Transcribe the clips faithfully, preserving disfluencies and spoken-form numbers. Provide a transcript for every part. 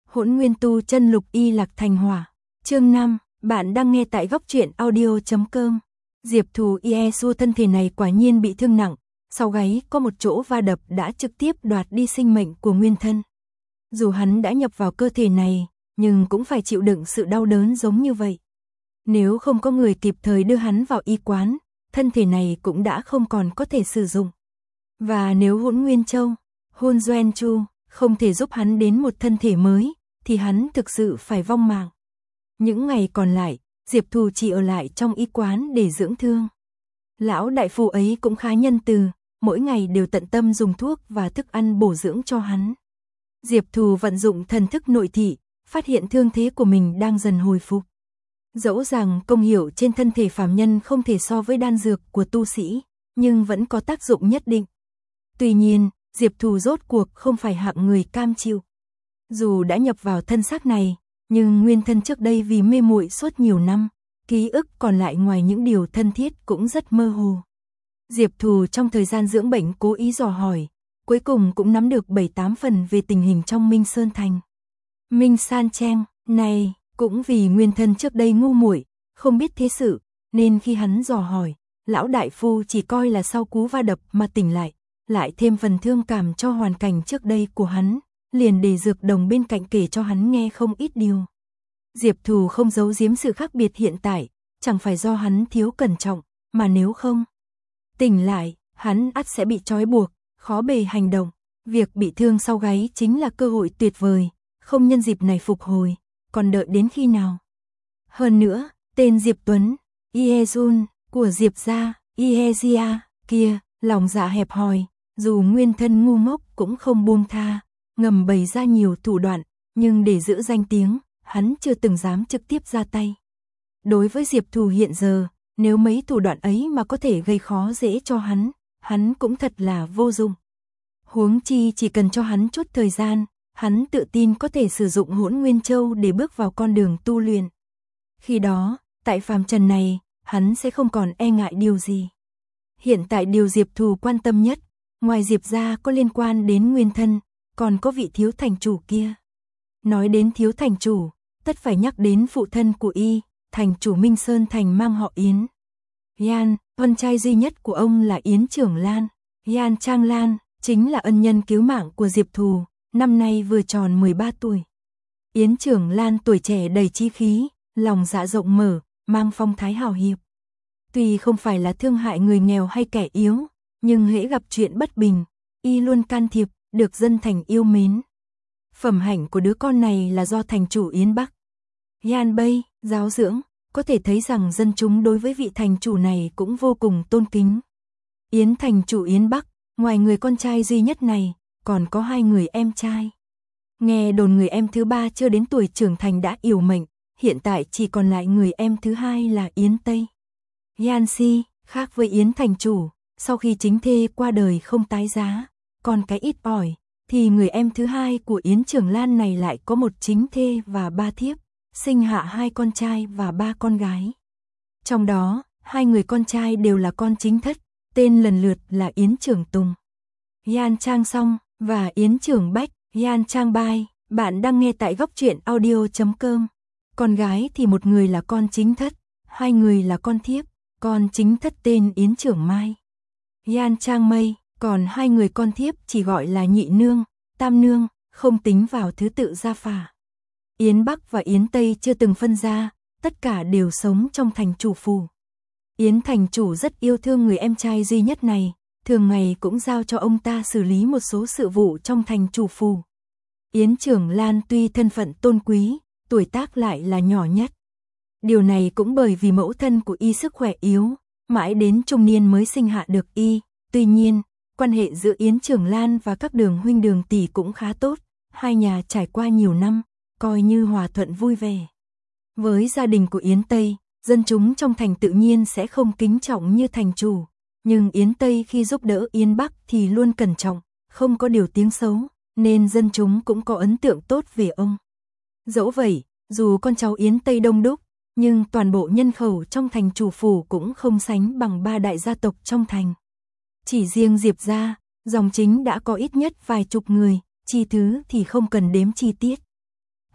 Hỗn Nguyên tu chân lục y lạc thành hỏa. Chương năm, bạn đang nghe tại góc truyện audio chấm com. Diệp Thù Iesu thân thể này quả nhiên bị thương nặng, sau gáy có một chỗ va đập đã trực tiếp đoạt đi sinh mệnh của nguyên thân. Dù hắn đã nhập vào cơ thể này, nhưng cũng phải chịu đựng sự đau đớn giống như vậy. Nếu không có người kịp thời đưa hắn vào y quán, thân thể này cũng đã không còn có thể sử dụng. Và nếu Hỗn Nguyên Châu, Hôn Doen Chu không thể giúp hắn đến một thân thể mới, thì hắn thực sự phải vong mạng. Những ngày còn lại, Diệp Thù chỉ ở lại trong y quán để dưỡng thương. Lão đại phu ấy cũng khá nhân từ, mỗi ngày đều tận tâm dùng thuốc và thức ăn bổ dưỡng cho hắn. Diệp Thù vận dụng thần thức nội thị, phát hiện thương thế của mình đang dần hồi phục. Dẫu rằng công hiệu trên thân thể phàm nhân không thể so với đan dược của tu sĩ, nhưng vẫn có tác dụng nhất định. Tuy nhiên, Diệp Thù rốt cuộc không phải hạng người cam chịu. Dù đã nhập vào thân xác này, nhưng nguyên thân trước đây vì mê muội suốt nhiều năm, ký ức còn lại ngoài những điều thân thiết cũng rất mơ hồ. Diệp Thù trong thời gian dưỡng bệnh cố ý dò hỏi, cuối cùng cũng nắm được bảy tám phần về tình hình trong Minh Sơn Thành. Minh San Cheng này cũng vì nguyên thân trước đây ngu muội, không biết thế sự, nên khi hắn dò hỏi, lão đại phu chỉ coi là sau cú va đập mà tỉnh lại, lại thêm phần thương cảm cho hoàn cảnh trước đây của hắn, liền để dược đồng bên cạnh kể cho hắn nghe không ít điều. Diệp Thù không giấu giếm sự khác biệt hiện tại, chẳng phải do hắn thiếu cẩn trọng, mà nếu không tỉnh lại, hắn ắt sẽ bị trói buộc, khó bề hành động. Việc bị thương sau gáy chính là cơ hội tuyệt vời, không nhân dịp này phục hồi, còn đợi đến khi nào? Hơn nữa, tên Diệp Tuấn, Iezun, của Diệp gia, Iezia, kia, lòng dạ hẹp hòi, dù nguyên thân ngu ngốc cũng không buông tha, ngầm bày ra nhiều thủ đoạn, nhưng để giữ danh tiếng, hắn chưa từng dám trực tiếp ra tay. Đối với Diệp Thù hiện giờ, nếu mấy thủ đoạn ấy mà có thể gây khó dễ cho hắn, hắn cũng thật là vô dụng. Huống chi chỉ cần cho hắn chút thời gian, hắn tự tin có thể sử dụng Hỗn Nguyên Châu để bước vào con đường tu luyện. Khi đó, tại phàm trần này, hắn sẽ không còn e ngại điều gì. Hiện tại điều Diệp Thù quan tâm nhất, ngoài Diệp gia có liên quan đến nguyên thân, còn có vị thiếu thành chủ kia. Nói đến thiếu thành chủ, tất phải nhắc đến phụ thân của y, thành chủ Minh Sơn Thành mang họ Yến. Yan, con trai duy nhất của ông là Yến Trưởng Lan. Yan Trang Lan, chính là ân nhân cứu mạng của Diệp Thù, năm nay vừa tròn mười ba tuổi. Yến Trưởng Lan tuổi trẻ đầy chí khí, lòng dạ rộng mở, mang phong thái hào hiệp. Tuy không phải là thương hại người nghèo hay kẻ yếu, nhưng hễ gặp chuyện bất bình, y luôn can thiệp, được dân thành yêu mến. Phẩm hạnh của đứa con này là do thành chủ Yến Bắc Yan Bay giáo dưỡng, có thể thấy rằng dân chúng đối với vị thành chủ này cũng vô cùng tôn kính. Yến thành chủ Yến Bắc, ngoài người con trai duy nhất này, còn có hai người em trai. Nghe đồn người em thứ ba chưa đến tuổi trưởng thành đã yểu mệnh, hiện tại chỉ còn lại người em thứ hai là Yến Tây. Yan Si, khác với Yến thành chủ, sau khi chính thê qua đời không tái giá, còn cái ít ỏi, thì người em thứ hai của Yến Trưởng Lan này lại có một chính thê và ba thiếp, sinh hạ hai con trai và ba con gái. Trong đó, hai người con trai đều là con chính thất, tên lần lượt là Yến Trưởng Tùng, Yan Trang Song và Yến Trưởng Bách, Yan Trang Bai. Bạn đang nghe tại góc truyện audio chấm com. Con gái thì một người là con chính thất, hai người là con thiếp, con chính thất tên Yến Trưởng Mai, Yan Trang Mây, còn hai người con thiếp chỉ gọi là nhị nương, tam nương, không tính vào thứ tự gia phả. Yến Bắc và Yến Tây chưa từng phân ra, tất cả đều sống trong thành chủ phủ. Yến thành chủ rất yêu thương người em trai duy nhất này, thường ngày cũng giao cho ông ta xử lý một số sự vụ trong thành chủ phủ. Yến Trưởng Lan tuy thân phận tôn quý, tuổi tác lại là nhỏ nhất. Điều này cũng bởi vì mẫu thân của y sức khỏe yếu, mãi đến trung niên mới sinh hạ được y. Tuy nhiên, quan hệ giữa Yến Trưởng Lan và các đường huynh đường tỷ cũng khá tốt, hai nhà trải qua nhiều năm, coi như hòa thuận vui vẻ. Với gia đình của Yến Tây, dân chúng trong thành tự nhiên sẽ không kính trọng như thành chủ, nhưng Yến Tây khi giúp đỡ Yến Bắc thì luôn cẩn trọng, không có điều tiếng xấu, nên dân chúng cũng có ấn tượng tốt về ông. Dẫu vậy, dù con cháu Yến Tây đông đúc, nhưng toàn bộ nhân khẩu trong thành chủ phủ cũng không sánh bằng ba đại gia tộc trong thành. Chỉ riêng Diệp gia, dòng chính đã có ít nhất vài chục người, chi thứ thì không cần đếm chi tiết.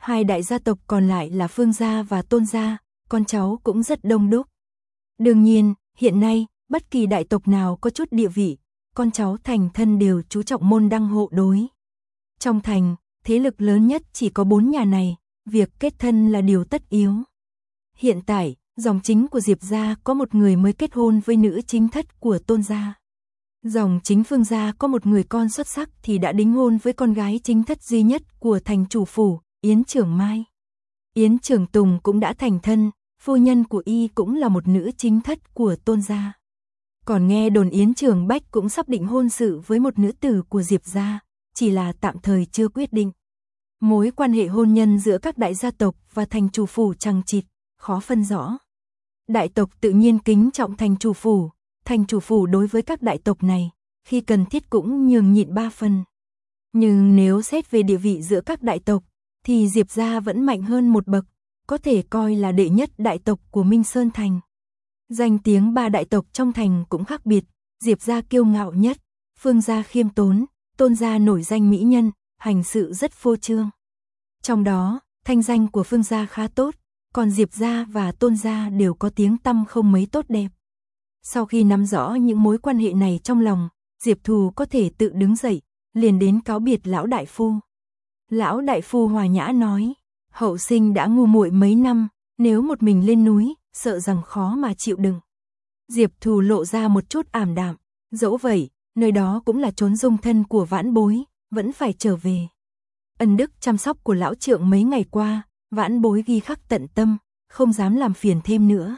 Hai đại gia tộc còn lại là Phương gia và Tôn gia, con cháu cũng rất đông đúc. Đương nhiên, hiện nay, bất kỳ đại tộc nào có chút địa vị, con cháu thành thân đều chú trọng môn đăng hộ đối. Trong thành, thế lực lớn nhất chỉ có bốn nhà này, việc kết thân là điều tất yếu. Hiện tại, dòng chính của Diệp gia có một người mới kết hôn với nữ chính thất của Tôn gia. Dòng chính Phương gia có một người con xuất sắc thì đã đính hôn với con gái chính thất duy nhất của thành chủ phủ, Yến Trưởng Mai. Yến Trưởng Tùng cũng đã thành thân, phu nhân của y cũng là một nữ chính thất của Tôn gia. Còn nghe đồn Yến Trường Bách cũng sắp định hôn sự với một nữ tử của Diệp gia, chỉ là tạm thời chưa quyết định. Mối quan hệ hôn nhân giữa các đại gia tộc và thành chủ phủ chằng chịt, khó phân rõ. Đại tộc tự nhiên kính trọng thành chủ phủ, thành chủ phủ đối với các đại tộc này, khi cần thiết cũng nhường nhịn ba phần. Nhưng nếu xét về địa vị giữa các đại tộc, thì Diệp gia vẫn mạnh hơn một bậc, có thể coi là đệ nhất đại tộc của Minh Sơn Thành. Danh tiếng ba đại tộc trong thành cũng khác biệt, Diệp gia kiêu ngạo nhất, Phương gia khiêm tốn, Tôn gia nổi danh mỹ nhân, hành sự rất phô trương. Trong đó, thanh danh của Phương gia khá tốt, còn Diệp gia và Tôn gia đều có tiếng tăm không mấy tốt đẹp. Sau khi nắm rõ những mối quan hệ này trong lòng, Diệp Thù có thể tự đứng dậy, liền đến cáo biệt lão đại phu. Lão đại phu hòa nhã nói, hậu sinh đã ngu muội mấy năm, nếu một mình lên núi, sợ rằng khó mà chịu đựng. Diệp Thù lộ ra một chút ảm đạm, dẫu vậy, nơi đó cũng là chốn dung thân của vãn bối, vẫn phải trở về. Ân đức chăm sóc của lão trượng mấy ngày qua, vãn bối ghi khắc tận tâm, không dám làm phiền thêm nữa.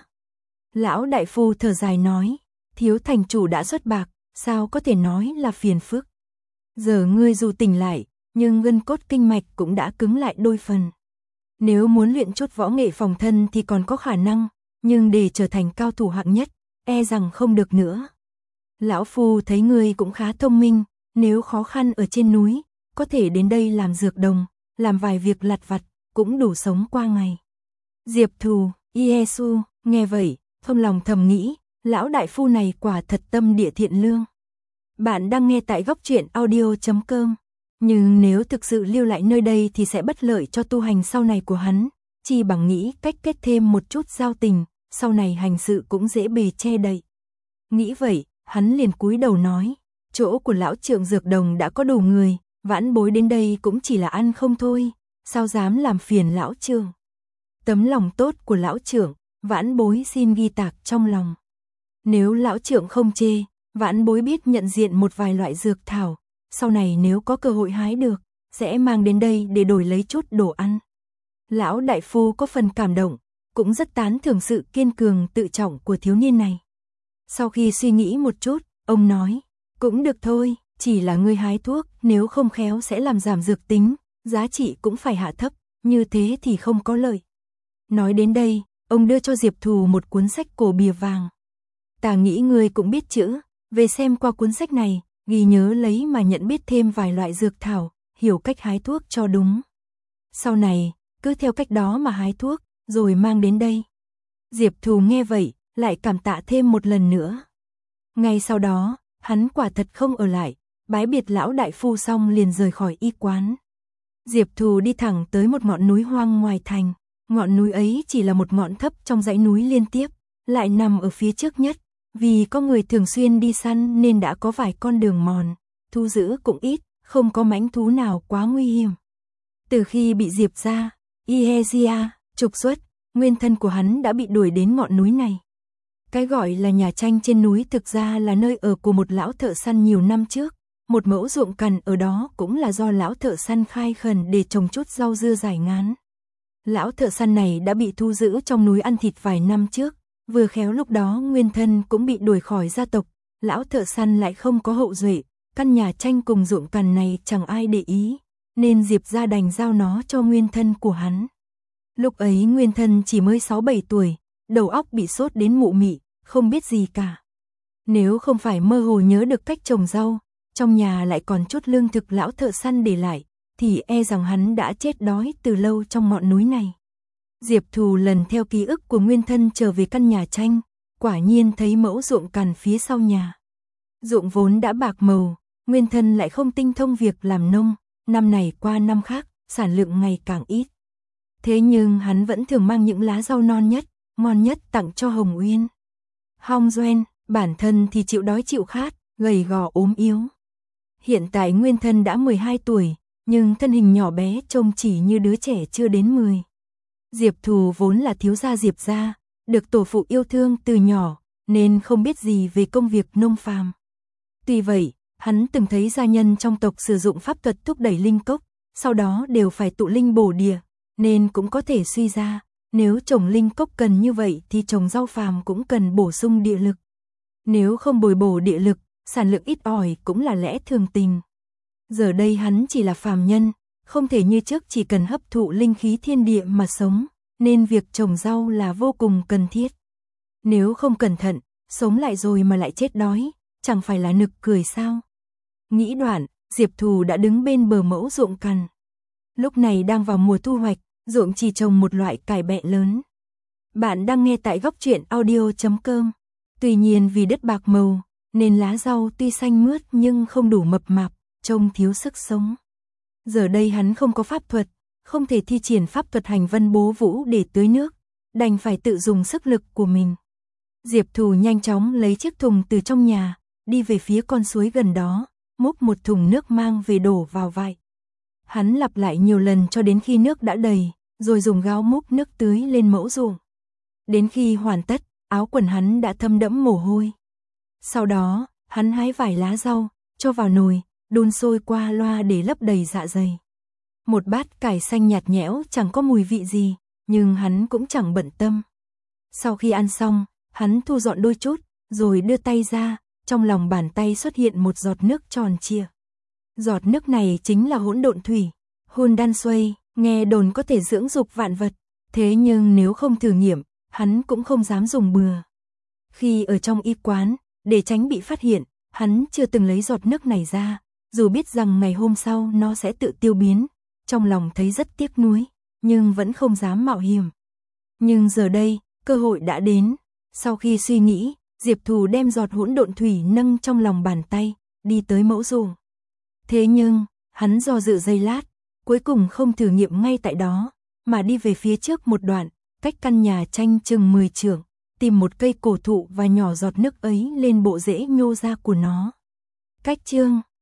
Lão đại phu thở dài nói, thiếu thành chủ đã xuất bạc, sao có thể nói là phiền phức. Giờ ngươi dù tỉnh lại, nhưng gân cốt kinh mạch cũng đã cứng lại đôi phần. Nếu muốn luyện chút võ nghệ phòng thân thì còn có khả năng, nhưng để trở thành cao thủ hạng nhất, e rằng không được nữa. Lão phu thấy ngươi cũng khá thông minh, nếu khó khăn ở trên núi, có thể đến đây làm dược đồng, làm vài việc lặt vặt, cũng đủ sống qua ngày. Diệp Thù, Iesu, nghe vậy, trong lòng thầm nghĩ, lão đại phu này quả thật tâm địa thiện lương. Bạn đang nghe tại góc truyện audio chấm com. Nhưng nếu thực sự lưu lại nơi đây thì sẽ bất lợi cho tu hành sau này của hắn, chỉ bằng nghĩ cách kết thêm một chút giao tình, sau này hành sự cũng dễ bề che đậy. Nghĩ vậy, hắn liền cúi đầu nói, chỗ của lão trượng dược đồng đã có đủ người, vãn bối đến đây cũng chỉ là ăn không thôi, sao dám làm phiền lão trượng. Tấm lòng tốt của lão trượng, vãn bối xin ghi tạc trong lòng. Nếu lão trượng không chê, vãn bối biết nhận diện một vài loại dược thảo, sau này nếu có cơ hội hái được, sẽ mang đến đây để đổi lấy chút đồ ăn. Lão đại phu có phần cảm động, cũng rất tán thưởng sự kiên cường tự trọng của thiếu niên này. Sau khi suy nghĩ một chút, ông nói, cũng được thôi, chỉ là ngươi hái thuốc, nếu không khéo sẽ làm giảm dược tính, giá trị cũng phải hạ thấp, như thế thì không có lợi. Nói đến đây, ông đưa cho Diệp Thù một cuốn sách cổ bìa vàng. Ta nghĩ ngươi cũng biết chữ, về xem qua cuốn sách này, ghi nhớ lấy mà nhận biết thêm vài loại dược thảo, hiểu cách hái thuốc cho đúng. Sau này, cứ theo cách đó mà hái thuốc, rồi mang đến đây. Diệp Thù nghe vậy, lại cảm tạ thêm một lần nữa. Ngay sau đó, hắn quả thật không ở lại, bái biệt lão đại phu xong liền rời khỏi y quán. Diệp Thù đi thẳng tới một ngọn núi hoang ngoài thành, ngọn núi ấy chỉ là một ngọn thấp trong dãy núi liên tiếp, lại nằm ở phía trước nhất, vì có người thường xuyên đi săn nên đã có vài con đường mòn, thu giữ cũng ít, không có mãnh thú nào quá nguy hiểm. Từ khi bị Diệp gia, Ihezia, trục xuất, nguyên thân của hắn đã bị đuổi đến ngọn núi này. Cái gọi là nhà tranh trên núi thực ra là nơi ở của một lão thợ săn nhiều năm trước, một mẫu ruộng cằn ở đó cũng là do lão thợ săn khai khẩn để trồng chút rau dưa giải ngán. Lão thợ săn này đã bị thu giữ trong núi ăn thịt vài năm trước, vừa khéo lúc đó nguyên thân cũng bị đuổi khỏi gia tộc, lão thợ săn lại không có hậu duệ, căn nhà tranh cùng ruộng cằn này chẳng ai để ý, nên Diệp gia đành giao nó cho nguyên thân của hắn. Lúc ấy nguyên thân chỉ mới sáu bảy tuổi, đầu óc bị sốt đến mụ mị, không biết gì cả. Nếu không phải mơ hồ nhớ được cách trồng rau, trong nhà lại còn chút lương thực lão thợ săn để lại, thì e rằng hắn đã chết đói từ lâu trong ngọn núi này. Diệp Thù lần theo ký ức của nguyên thân trở về căn nhà tranh, quả nhiên thấy mẫu ruộng cằn phía sau nhà. Ruộng vốn đã bạc màu, nguyên thân lại không tinh thông việc làm nông, năm này qua năm khác, sản lượng ngày càng ít. Thế nhưng hắn vẫn thường mang những lá rau non nhất, ngon nhất tặng cho Hồng Uyên. Hong Duên, bản thân thì chịu đói chịu khát, gầy gò ốm yếu. Hiện tại nguyên thân đã mười hai tuổi, nhưng thân hình nhỏ bé trông chỉ như đứa trẻ chưa đến mười. Diệp Thù vốn là thiếu gia Diệp gia, được tổ phụ yêu thương từ nhỏ, nên không biết gì về công việc nông phàm. Tuy vậy, hắn từng thấy gia nhân trong tộc sử dụng pháp thuật thúc đẩy linh cốc, sau đó đều phải tụ linh bổ địa, nên cũng có thể suy ra, nếu trồng linh cốc cần như vậy thì trồng rau phàm cũng cần bổ sung địa lực. Nếu không bồi bổ địa lực, sản lượng ít ỏi cũng là lẽ thường tình. Giờ đây hắn chỉ là phàm nhân, không thể như trước chỉ cần hấp thụ linh khí thiên địa mà sống, nên việc trồng rau là vô cùng cần thiết. Nếu không cẩn thận, sống lại rồi mà lại chết đói, chẳng phải là nực cười sao? Nghĩ đoạn, Diệp Thù đã đứng bên bờ mẫu ruộng cằn. Lúc này đang vào mùa thu hoạch, ruộng chỉ trồng một loại cải bẹ lớn. Bạn đang nghe tại góc truyện audio chấm com. Tuy nhiên vì đất bạc màu, nên lá rau tuy xanh mướt nhưng không đủ mập mạp, trông thiếu sức sống. Giờ đây hắn không có pháp thuật, không thể thi triển pháp thuật hành vân bố vũ để tưới nước, đành phải tự dùng sức lực của mình. Diệp Thù nhanh chóng lấy chiếc thùng từ trong nhà, đi về phía con suối gần đó, múc một thùng nước mang về đổ vào vại. Hắn lặp lại nhiều lần cho đến khi nước đã đầy, rồi dùng gáo múc nước tưới lên mẫu ruộng. Đến khi hoàn tất, áo quần hắn đã thấm đẫm mồ hôi. Sau đó, hắn hái vài lá rau, cho vào nồi, đun sôi qua loa để lấp đầy dạ dày. Một bát cải xanh nhạt nhẽo chẳng có mùi vị gì, nhưng hắn cũng chẳng bận tâm. Sau khi ăn xong, hắn thu dọn đôi chút, rồi đưa tay ra, trong lòng bàn tay xuất hiện một giọt nước tròn trịa. Giọt nước này chính là hỗn độn thủy, Hun Đan Xuây, nghe đồn có thể dưỡng dục vạn vật, thế nhưng nếu không thử nghiệm, hắn cũng không dám dùng bừa. Khi ở trong y quán, để tránh bị phát hiện, hắn chưa từng lấy giọt nước này ra, dù biết rằng ngày hôm sau nó sẽ tự tiêu biến, trong lòng thấy rất tiếc nuối, nhưng vẫn không dám mạo hiểm. Nhưng giờ đây, cơ hội đã đến, sau khi suy nghĩ, Diệp Thù đem giọt hỗn độn thủy nâng trong lòng bàn tay, đi tới mẫu ruộng. Thế nhưng, hắn do dự giây lát, cuối cùng không thử nghiệm ngay tại đó, mà đi về phía trước một đoạn, cách căn nhà tranh chừng mười trượng, tìm một cây cổ thụ và nhỏ giọt nước ấy lên bộ rễ nhô ra của nó. Cách chương